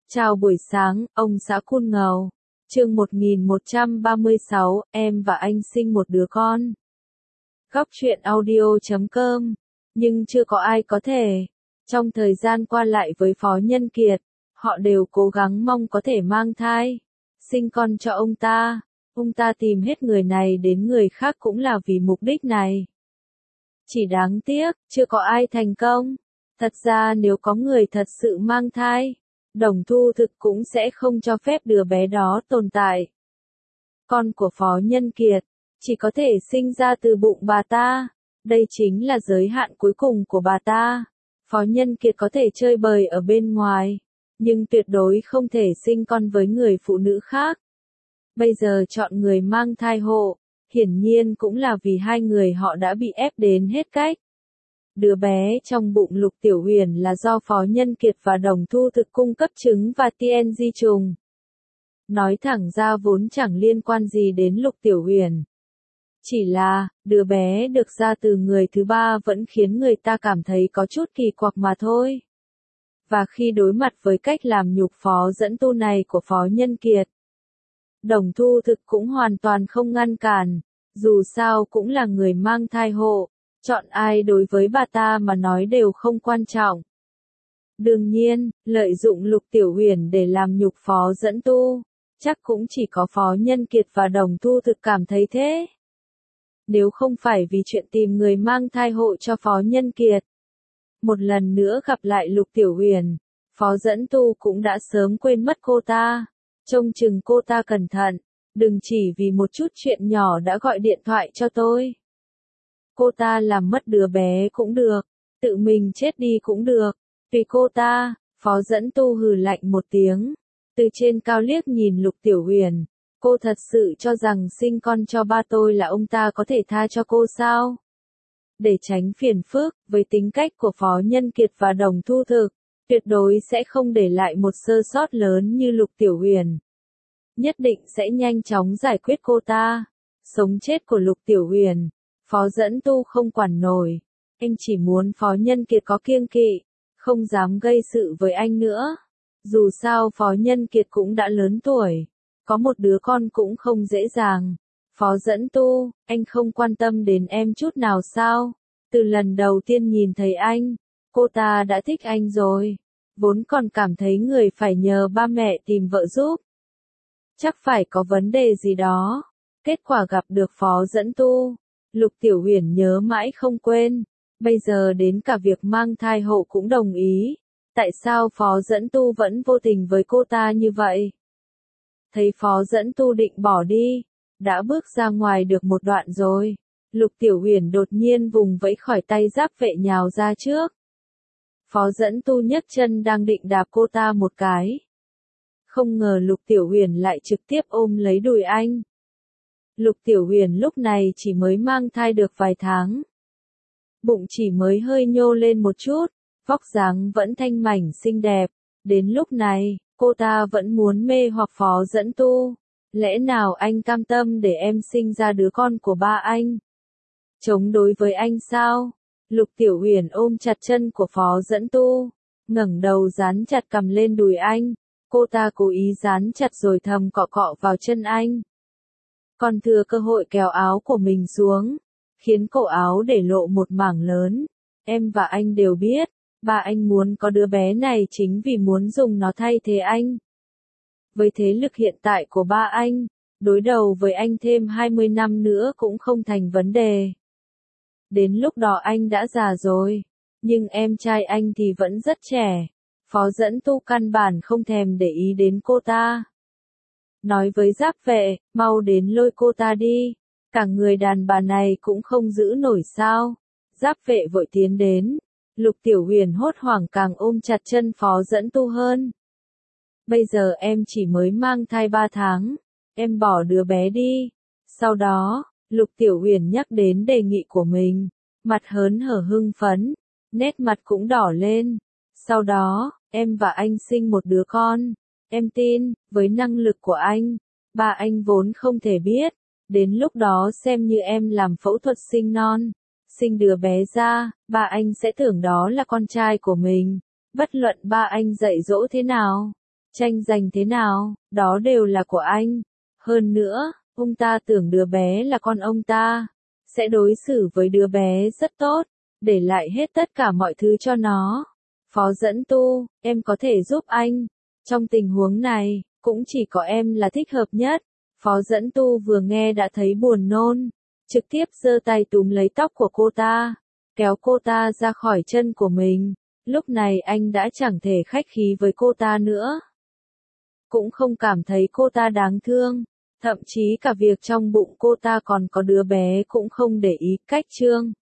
Chào buổi sáng, ông xã Kun Ngầu. Chương 1136, em và anh sinh một đứa con. Góc truyện audio.com. Nhưng chưa có ai có thể. Trong thời gian qua lại với Phó Nhân Kiệt, họ đều cố gắng mong có thể mang thai, sinh con cho ông ta. Ông ta tìm hết người này đến người khác cũng là vì mục đích này. Chỉ đáng tiếc, chưa có ai thành công. Thật ra nếu có người thật sự mang thai, Đồng Thu Thực cũng sẽ không cho phép đứa bé đó tồn tại. Con của Phó Nhân Kiệt chỉ có thể sinh ra từ bụng bà ta. Đây chính là giới hạn cuối cùng của bà ta. Phó Nhân Kiệt có thể chơi bời ở bên ngoài, nhưng tuyệt đối không thể sinh con với người phụ nữ khác. Bây giờ chọn người mang thai hộ, hiển nhiên cũng là vì hai người họ đã bị ép đến hết cách. Đứa bé trong bụng Lục Tiểu Huyền là do Phó Nhân Kiệt và Đồng Thu Thực cung cấp trứng và TNG trùng. Nói thẳng ra vốn chẳng liên quan gì đến Lục Tiểu Huyền. Chỉ là, đứa bé được ra từ người thứ ba vẫn khiến người ta cảm thấy có chút kỳ quặc mà thôi. Và khi đối mặt với cách làm nhục Phó Dẫn Tu này của Phó Nhân Kiệt, Đồng Thu Thực cũng hoàn toàn không ngăn cản, dù sao cũng là người mang thai hộ. Chọn ai đối với bà ta mà nói đều không quan trọng. Đương nhiên, lợi dụng Lục Tiểu Huyền để làm nhục Phó Dẫn Tu, chắc cũng chỉ có Phó Nhân Kiệt và Đồng Thu Thực cảm thấy thế. Nếu không phải vì chuyện tìm người mang thai hộ cho Phó Nhân Kiệt, một lần nữa gặp lại Lục Tiểu Huyền, Phó Dẫn Tu cũng đã sớm quên mất cô ta. Trông chừng cô ta cẩn thận, đừng chỉ vì một chút chuyện nhỏ đã gọi điện thoại cho tôi. Cô ta làm mất đứa bé cũng được, tự mình chết đi cũng được, tùy cô ta. Phó Dẫn Tu hừ lạnh một tiếng, từ trên cao liếc nhìn Lục Tiểu Huyền. Cô thật sự cho rằng sinh con cho ba tôi là ông ta có thể tha cho cô sao? Để tránh phiền phức, với tính cách của Phó Nhân Kiệt và Đồng Thu Thực, tuyệt đối sẽ không để lại một sơ sót lớn như Lục Tiểu Huyền. Nhất định sẽ nhanh chóng giải quyết cô ta. Sống chết của Lục Tiểu Huyền, Phó Dẫn Tu không quản nổi. Anh chỉ muốn Phó Nhân Kiệt có kiêng kỵ, không dám gây sự với anh nữa. Dù sao Phó Nhân Kiệt cũng đã lớn tuổi, có một đứa con cũng không dễ dàng. Phó Dẫn Tu, anh không quan tâm đến em chút nào sao? Từ lần đầu tiên nhìn thấy anh, cô ta đã thích anh rồi. Vốn còn cảm thấy người phải nhờ ba mẹ tìm vợ giúp. Chắc phải có vấn đề gì đó. Kết quả gặp được Phó Dẫn Tu, Lục Tiểu Huyền nhớ mãi không quên. Bây giờ đến cả việc mang thai hộ cũng đồng ý. Tại sao Phó Dẫn Tu vẫn vô tình với cô ta như vậy? Thấy Phó Dẫn Tu định bỏ đi, đã bước ra ngoài được một đoạn rồi, Lục Tiểu Huyền đột nhiên vùng vẫy khỏi tay giáp vệ nhào ra trước. Phó Dẫn Tu nhấc chân đang định đạp cô ta một cái. Không ngờ Lục Tiểu Huyền lại trực tiếp ôm lấy đùi anh. Lục Tiểu Huyền lúc này chỉ mới mang thai được vài tháng. Bụng chỉ mới hơi nhô lên một chút, vóc dáng vẫn thanh mảnh xinh đẹp. Đến lúc này, cô ta vẫn muốn mê hoặc Phó Dẫn Tu. Lẽ nào anh cam tâm để em sinh ra đứa con của ba anh? Chống đối với anh sao? Lục Tiểu Huyền ôm chặt chân của Phó Dẫn Tu, ngẩng đầu dán chặt cằm lên đùi anh. Cô ta cố ý dán chặt rồi thầm cọ cọ vào chân anh. Còn thừa cơ hội kéo áo của mình xuống, khiến cổ áo để lộ một mảng lớn. Em và anh đều biết, ba anh muốn có đứa bé này chính vì muốn dùng nó thay thế anh. Với thế lực hiện tại của ba anh, đối đầu với anh thêm 20 năm nữa cũng không thành vấn đề. Đến lúc đó anh đã già rồi, nhưng em trai anh thì vẫn rất trẻ. Phó Dẫn Tu căn bản không thèm để ý đến cô ta. Nói với giáp vệ, mau đến lôi cô ta đi. Cả người đàn bà này cũng không giữ nổi sao. Giáp vệ vội tiến đến. Lục Tiểu Huyền hốt hoảng càng ôm chặt chân Phó Dẫn Tu hơn. Bây giờ em chỉ mới mang thai 3 tháng. Em bỏ đứa bé đi. Sau đó, Lục Tiểu Huyền nhắc đến đề nghị của mình. Mặt hớn hở hưng phấn. Nét mặt cũng đỏ lên. Sau đó, em và anh sinh một đứa con. Em tin, với năng lực của anh, ba anh vốn không thể biết. Đến lúc đó xem như em làm phẫu thuật sinh non. Sinh đứa bé ra, ba anh sẽ tưởng đó là con trai của mình. Bất luận ba anh dạy dỗ thế nào, Tranh giành thế nào, đó đều là của anh. Hơn nữa, ông ta tưởng đứa bé là con ông ta, sẽ đối xử với đứa bé rất tốt, để lại hết tất cả mọi thứ cho nó. Phó Dẫn Tu, em có thể giúp anh. Trong tình huống này, cũng chỉ có em là thích hợp nhất. Phó Dẫn Tu vừa nghe đã thấy buồn nôn, trực tiếp giơ tay túm lấy tóc của cô ta, kéo cô ta ra khỏi chân của mình. Lúc này anh đã chẳng thể khách khí với cô ta nữa. Cũng không cảm thấy cô ta đáng thương. Thậm chí cả việc trong bụng cô ta còn có đứa bé cũng không để ý. Cách chương